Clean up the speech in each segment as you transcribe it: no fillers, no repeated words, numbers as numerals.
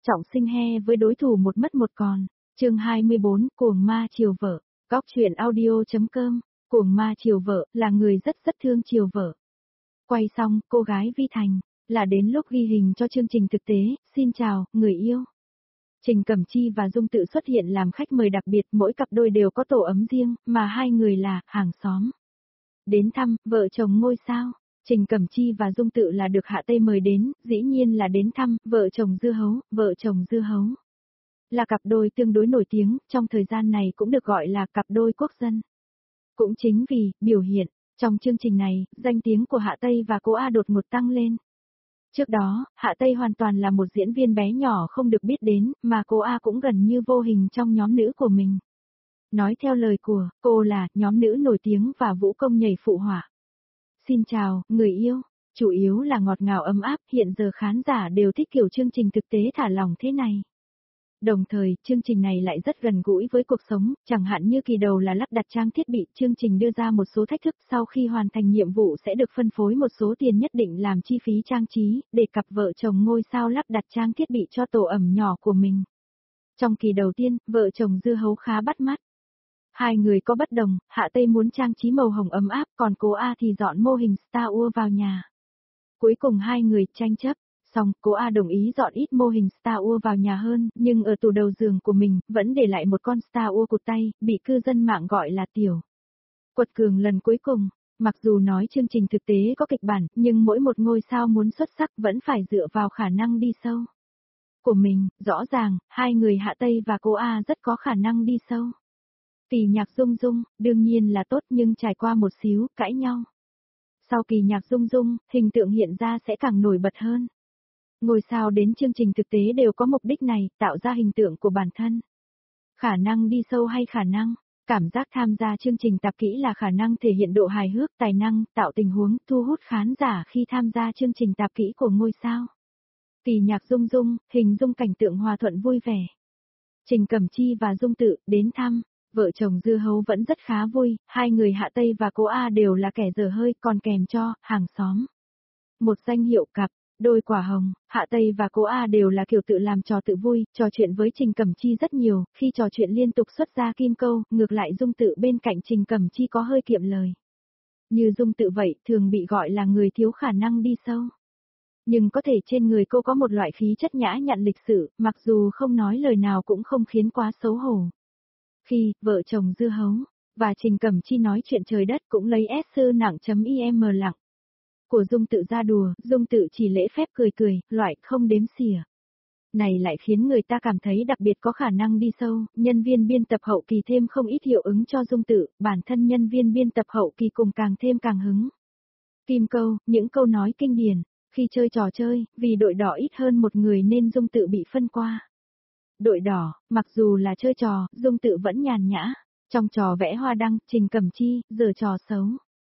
trọng sinh he với đối thủ một mất một còn. Chương 24, cuồng ma chiều vợ. Góc truyện audio.com. Cuồng ma chiều vợ là người rất thương chiều vợ. Quay xong, cô gái Vi Thành là đến lúc ghi hình cho chương trình thực tế. Xin chào, người yêu. Trình Cẩm Chi và Dung Tự xuất hiện làm khách mời đặc biệt, mỗi cặp đôi đều có tổ ấm riêng, mà hai người là hàng xóm. Đến thăm, vợ chồng ngôi sao. Trình Cẩm Chi và Dung Tự là được Hạ Tây mời đến, dĩ nhiên là đến thăm, vợ chồng dưa hấu. Là cặp đôi tương đối nổi tiếng, trong thời gian này cũng được gọi là cặp đôi quốc dân. Cũng chính vì, biểu hiện, trong chương trình này, danh tiếng của Hạ Tây và cô A đột ngột tăng lên. Trước đó, Hạ Tây hoàn toàn là một diễn viên bé nhỏ không được biết đến, mà cô A cũng gần như vô hình trong nhóm nữ của mình. Nói theo lời của cô là nhóm nữ nổi tiếng và vũ công nhảy phụ họa. Xin chào, người yêu. Chủ yếu là ngọt ngào ấm áp, hiện giờ khán giả đều thích kiểu chương trình thực tế thả lỏng thế này. Đồng thời, chương trình này lại rất gần gũi với cuộc sống, chẳng hạn như kỳ đầu là lắp đặt trang thiết bị, chương trình đưa ra một số thách thức, sau khi hoàn thành nhiệm vụ sẽ được phân phối một số tiền nhất định làm chi phí trang trí, để cặp vợ chồng ngôi sao lắp đặt trang thiết bị cho tổ ẩm nhỏ của mình. Trong kỳ đầu tiên, vợ chồng dưa hấu khá bắt mắt. Hai người có bất đồng, Hạ Tây muốn trang trí màu hồng ấm áp, còn cô A thì dọn mô hình Star Wars vào nhà. Cuối cùng hai người tranh chấp. Xong, cô A đồng ý dọn ít mô hình Star Wars vào nhà hơn, nhưng ở tủ đầu giường của mình, vẫn để lại một con Star Wars cụt tay, bị cư dân mạng gọi là tiểu quật cường lần cuối cùng. Mặc dù nói chương trình thực tế có kịch bản, nhưng mỗi một ngôi sao muốn xuất sắc vẫn phải dựa vào khả năng đi sâu của mình. Rõ ràng, hai người Hạ Tây và cô A rất có khả năng đi sâu. Kỳ nhạc Dung Dung, đương nhiên là tốt nhưng trải qua một xíu, cãi nhau. Sau kỳ nhạc Dung Dung, hình tượng hiện ra sẽ càng nổi bật hơn. Ngôi sao đến chương trình thực tế đều có mục đích này, tạo ra hình tượng của bản thân. Khả năng đi sâu hay khả năng, cảm giác tham gia chương trình tạp kỹ là khả năng thể hiện độ hài hước, tài năng, tạo tình huống, thu hút khán giả khi tham gia chương trình tạp kỹ của ngôi sao. Kỳ nhạc Dung Dung, hình dung cảnh tượng hòa thuận vui vẻ. Trình Cẩm Chi và Dung Tự đến thăm, vợ chồng dưa hấu vẫn rất khá vui, hai người Hạ Tây và cô A đều là kẻ dở hơi, còn kèm cho hàng xóm. Một danh hiệu cặp. Đôi quả hồng, Hạ Tây và cô A đều là kiểu tự làm trò tự vui, trò chuyện với Trình Cẩm Chi rất nhiều, khi trò chuyện liên tục xuất ra kim câu, ngược lại Dung Tự bên cạnh Trình Cẩm Chi có hơi kiệm lời. Như Dung Tự vậy, thường bị gọi là người thiếu khả năng đi sâu. Nhưng có thể trên người cô có một loại khí chất nhã nhặn lịch sự, mặc dù không nói lời nào cũng không khiến quá xấu hổ. Khi, vợ chồng dưa hấu, và Trình Cẩm Chi nói chuyện trời đất cũng lấy S sư nặng.im lặng. Của Dung Tự ra đùa, Dung Tự chỉ lễ phép cười, loại không đếm xỉa. Này lại khiến người ta cảm thấy đặc biệt có khả năng đi sâu, nhân viên biên tập hậu kỳ thêm không ít hiệu ứng cho Dung Tự, bản thân nhân viên biên tập hậu kỳ cùng càng hứng. Kim câu, những câu nói kinh điển, khi chơi trò chơi, vì đội đỏ ít hơn một người nên Dung Tự bị phân qua. Đội đỏ, mặc dù là chơi trò, Dung Tự vẫn nhàn nhã, trong trò vẽ hoa đăng, Trình Cẩm Chi, giở trò xấu.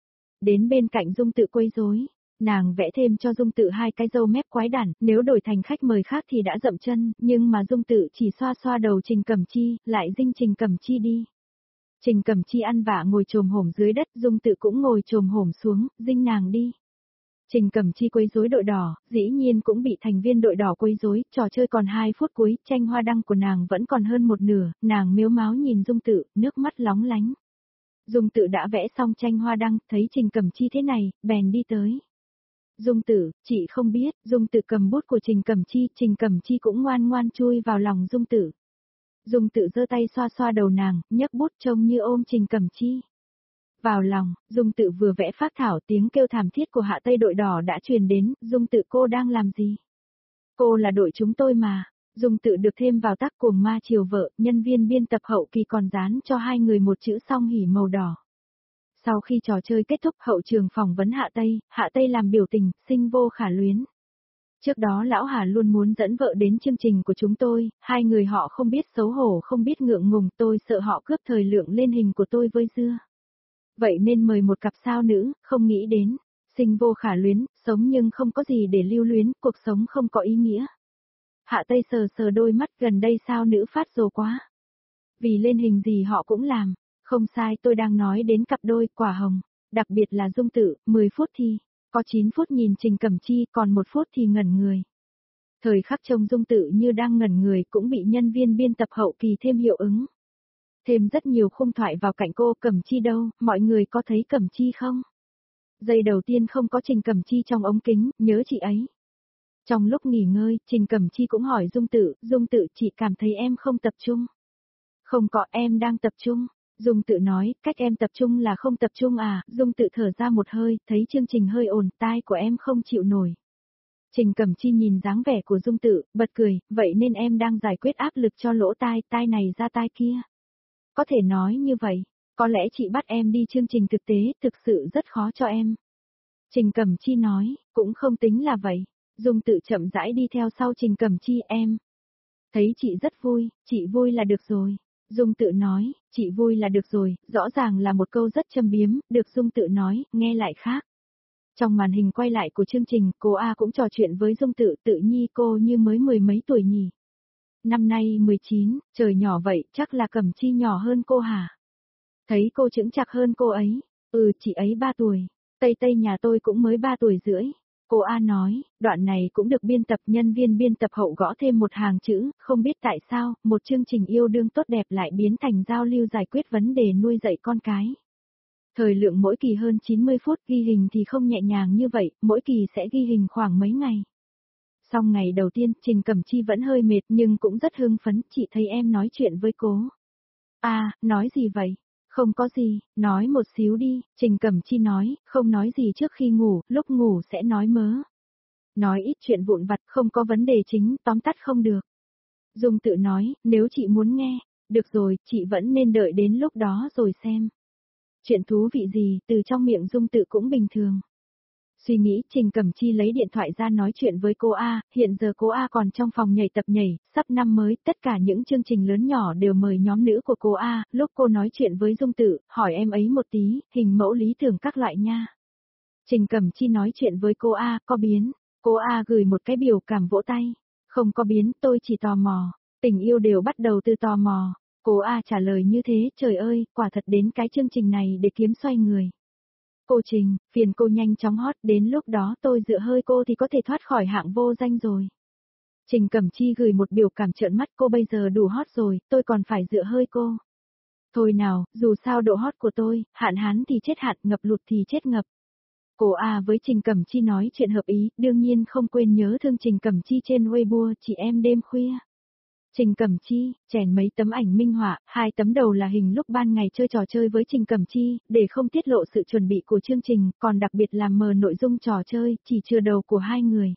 Đến bên cạnh Dung Tự quấy rối, nàng vẽ thêm cho Dung Tự hai cái râu mép quái đản, nếu đổi thành khách mời khác thì đã dậm chân, nhưng mà Dung Tự chỉ xoa đầu Trình Cẩm Chi, lại dinh Trình Cẩm Chi đi. Trình Cẩm Chi ăn vạ ngồi chồm hổm dưới đất, Dung Tự cũng ngồi chồm hổm xuống, dinh nàng đi. Trình Cẩm Chi quấy rối đội đỏ, dĩ nhiên cũng bị thành viên đội đỏ quấy rối, trò chơi còn 2 phút cuối, tranh hoa đăng của nàng vẫn còn hơn một nửa, nàng mếu máo nhìn Dung Tự, nước mắt lóng lánh. Dung Tự đã vẽ xong tranh hoa đăng, thấy Trình Cẩm Chi thế này, bèn đi tới. Dung Tự, chị không biết, Dung Tự cầm bút của Trình Cẩm Chi cũng ngoan ngoan chui vào lòng Dung Tự. Dung Tự giơ tay xoa đầu nàng, nhấc bút trông như ôm Trình Cẩm Chi. Vào lòng, Dung Tự vừa vẽ phác thảo, tiếng kêu thảm thiết của Hạ Tây đội đỏ đã truyền đến, Dung Tự cô đang làm gì? Cô là đội chúng tôi mà. Dung Tự được thêm vào tác cuồng ma chiều vợ, nhân viên biên tập hậu kỳ còn dán cho hai người một chữ song hỉ màu đỏ. Sau khi trò chơi kết thúc, hậu trường phỏng vấn Hạ Tây làm biểu tình, sinh vô khả luyến. Trước đó lão Hà luôn muốn dẫn vợ đến chương trình của chúng tôi, hai người họ không biết xấu hổ không biết ngượng ngùng, tôi sợ họ cướp thời lượng lên hình của tôi với dưa. Vậy nên mời một cặp sao nữ, không nghĩ đến, sinh vô khả luyến, sống nhưng không có gì để lưu luyến, cuộc sống không có ý nghĩa. Hạ Tây sờ đôi mắt, gần đây sao nữ phát rồ quá. Vì lên hình gì họ cũng làm, không sai, tôi đang nói đến cặp đôi quả hồng, đặc biệt là Dung Tự, 10 phút thì, có 9 phút nhìn Trình Cẩm Chi, còn 1 phút thì ngẩn người. Thời khắc trông Dung Tự như đang ngẩn người cũng bị nhân viên biên tập hậu kỳ thêm hiệu ứng. Thêm rất nhiều khung thoại vào cạnh cô. Cẩm Chi đâu, mọi người có thấy Cẩm Chi không? Giây đầu tiên không có Trình Cẩm Chi trong ống kính, nhớ chị ấy. Trong lúc nghỉ ngơi, Trình Cẩm Chi cũng hỏi Dung Tự chị cảm thấy em không tập trung. Không có, em đang tập trung. Dung Tự nói, cách em tập trung là không tập trung à? Dung Tự thở ra một hơi, thấy chương trình hơi ồn, tai của em không chịu nổi. Trình Cẩm Chi nhìn dáng vẻ của Dung Tự, bật cười, vậy nên em đang giải quyết áp lực cho lỗ tai, tai này ra tai kia. Có thể nói như vậy, có lẽ chị bắt em đi chương trình thực tế, thực sự rất khó cho em. Trình Cẩm Chi nói, cũng không tính là vậy. Dung Tự chậm rãi đi theo sau Trình Cẩm Chi, em. Thấy chị rất vui, chị vui là được rồi. Dung Tự nói, chị vui là được rồi, rõ ràng là một câu rất châm biếm, được Dung Tự nói, nghe lại khác. Trong màn hình quay lại của chương trình, cô A cũng trò chuyện với Dung Tự, Tự Nhi cô như mới mười mấy tuổi nhỉ. Năm nay 19, trời nhỏ vậy, chắc là Cẩm Chi nhỏ hơn cô hả? Thấy cô chững chạc hơn cô ấy, chị ấy 3 tuổi, Tây Tây nhà tôi cũng mới 3 tuổi rưỡi. Cô A nói, đoạn này cũng được biên tập nhân viên biên tập hậu gõ thêm một hàng chữ, không biết tại sao, một chương trình yêu đương tốt đẹp lại biến thành giao lưu giải quyết vấn đề nuôi dạy con cái. Thời lượng mỗi kỳ hơn 90 phút, ghi hình thì không nhẹ nhàng như vậy, mỗi kỳ sẽ ghi hình khoảng mấy ngày. Xong ngày đầu tiên, Trình Cẩm Chi vẫn hơi mệt nhưng cũng rất hưng phấn, chị thấy em nói chuyện với cô. À, nói gì vậy? Không có gì, nói một xíu đi, Trình Cẩm Chi nói, không nói gì trước khi ngủ, lúc ngủ sẽ nói mớ. Nói ít chuyện vụn vặt, không có vấn đề chính, tóm tắt không được. Dung Tự nói, nếu chị muốn nghe, được rồi, chị vẫn nên đợi đến lúc đó rồi xem. Chuyện thú vị gì, từ trong miệng Dung Tự cũng bình thường. Suy nghĩ, Trình Cẩm Chi lấy điện thoại ra nói chuyện với cô A, hiện giờ cô A còn trong phòng nhảy tập nhảy, sắp năm mới, tất cả những chương trình lớn nhỏ đều mời nhóm nữ của cô A, lúc cô nói chuyện với Dung Tự, hỏi em ấy một tí, hình mẫu lý tưởng các loại nha. Trình Cẩm Chi nói chuyện với cô A, có biến, cô A gửi một cái biểu cảm vỗ tay, không có biến, tôi chỉ tò mò, tình yêu đều bắt đầu từ tò mò. Cô A trả lời như thế, trời ơi, quả thật đến cái chương trình này để kiếm xoay người. Cô Trình, phiền cô nhanh chóng hot, đến lúc đó tôi dựa hơi cô thì có thể thoát khỏi hạng vô danh rồi. Trình Cẩm Chi gửi một biểu cảm trợn mắt, cô bây giờ đủ hot rồi, tôi còn phải dựa hơi cô. Thôi nào, dù sao độ hot của tôi, hạn hán thì chết hạn, ngập lụt thì chết ngập. Cô A với Trình Cẩm Chi nói chuyện hợp ý, đương nhiên không quên nhớ thương Trình Cẩm Chi trên Weibo, chị em đêm khuya. Trình Cẩm Chi, chèn mấy tấm ảnh minh họa, 2 tấm đầu là hình lúc ban ngày chơi trò chơi với Trình Cẩm Chi, để không tiết lộ sự chuẩn bị của chương trình, còn đặc biệt làm mờ nội dung trò chơi, chỉ chừa đầu của hai người.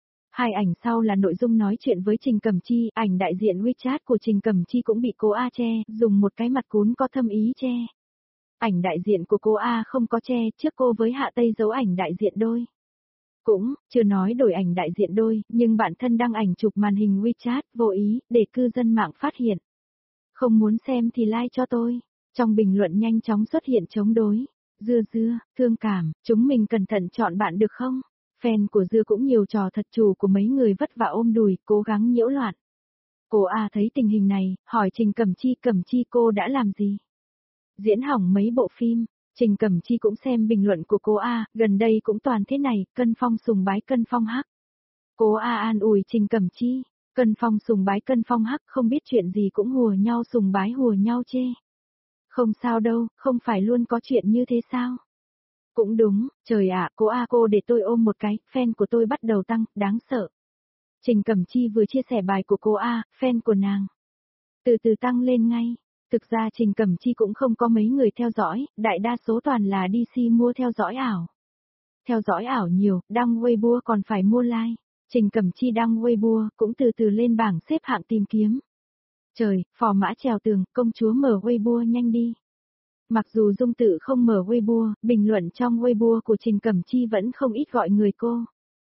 2 ảnh sau là nội dung nói chuyện với Trình Cẩm Chi, ảnh đại diện WeChat của Trình Cẩm Chi cũng bị cô A che, dùng một cái mặt cún có thâm ý che. Ảnh đại diện của cô A không có che, trước cô với Hạ Tây giấu ảnh đại diện đôi. Cũng, chưa nói đổi ảnh đại diện đôi, nhưng bạn thân đăng ảnh chụp màn hình WeChat, vô ý, để cư dân mạng phát hiện. Không muốn xem thì like cho tôi. Trong bình luận nhanh chóng xuất hiện chống đối. Dưa, thương cảm, chúng mình cẩn thận chọn bạn được không? Fan của Dưa cũng nhiều trò thật, chủ của mấy người vất vả ôm đùi, cố gắng nhiễu loạn. Cô A thấy tình hình này, hỏi Trình Cẩm Chi cô đã làm gì? Diễn hỏng mấy bộ phim. Trình Cẩm Chi cũng xem bình luận của cô A, gần đây cũng toàn thế này, Cân Phong sùng bái Cân Phong hắc. Cô A an ủi Trình Cẩm Chi, Cân Phong sùng bái Cân Phong hắc, không biết chuyện gì cũng hùa nhau sùng bái hùa nhau chê. Không sao đâu, không phải luôn có chuyện như thế sao? Cũng đúng, trời ạ, cô để tôi ôm một cái, fan của tôi bắt đầu tăng, đáng sợ. Trình Cẩm Chi vừa chia sẻ bài của cô A, fan của nàng. Từ từ tăng lên ngay. Thực ra Trình Cẩm Chi cũng không có mấy người theo dõi, đại đa số toàn là DC mua theo dõi ảo. Theo dõi ảo nhiều, đăng Weibo còn phải mua like. Trình Cẩm Chi đăng Weibo cũng từ từ lên bảng xếp hạng tìm kiếm. Trời, phò mã trèo tường, công chúa mở Weibo nhanh đi. Mặc dù Dung Tự không mở Weibo, bình luận trong Weibo của Trình Cẩm Chi vẫn không ít gọi người cô.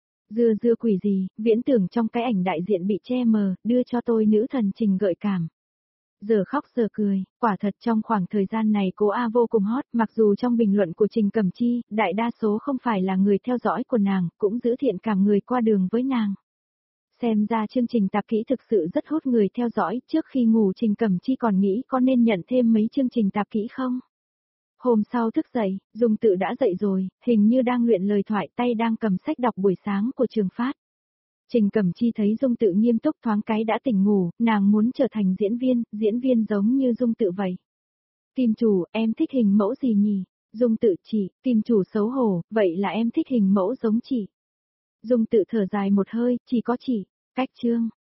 Dưa quỷ gì, viễn tưởng trong cái ảnh đại diện bị che mờ, đưa cho tôi nữ thần Trình gợi cảm. Giờ khóc giờ cười, quả thật trong khoảng thời gian này cô A vô cùng hot, mặc dù trong bình luận của Trình Cẩm Chi, đại đa số không phải là người theo dõi của nàng, cũng giữ thiện cảm người qua đường với nàng. Xem ra chương trình tạp kỹ thực sự rất hút người theo dõi, trước khi ngủ Trình Cẩm Chi còn nghĩ có nên nhận thêm mấy chương trình tạp kỹ không? Hôm sau thức dậy, Dung Tự đã dậy rồi, hình như đang luyện lời thoại, tay đang cầm sách đọc buổi sáng của Trường Phát. Trình Cẩm Chi thấy Dung Tự nghiêm túc thoáng cái đã tỉnh ngủ, nàng muốn trở thành diễn viên giống như Dung Tự vậy. Kim chủ, em thích hình mẫu gì nhỉ? Dung Tự chỉ, Kim chủ xấu hổ, vậy là em thích hình mẫu giống chị. Dung Tự thở dài một hơi, chỉ có chị, cách trương.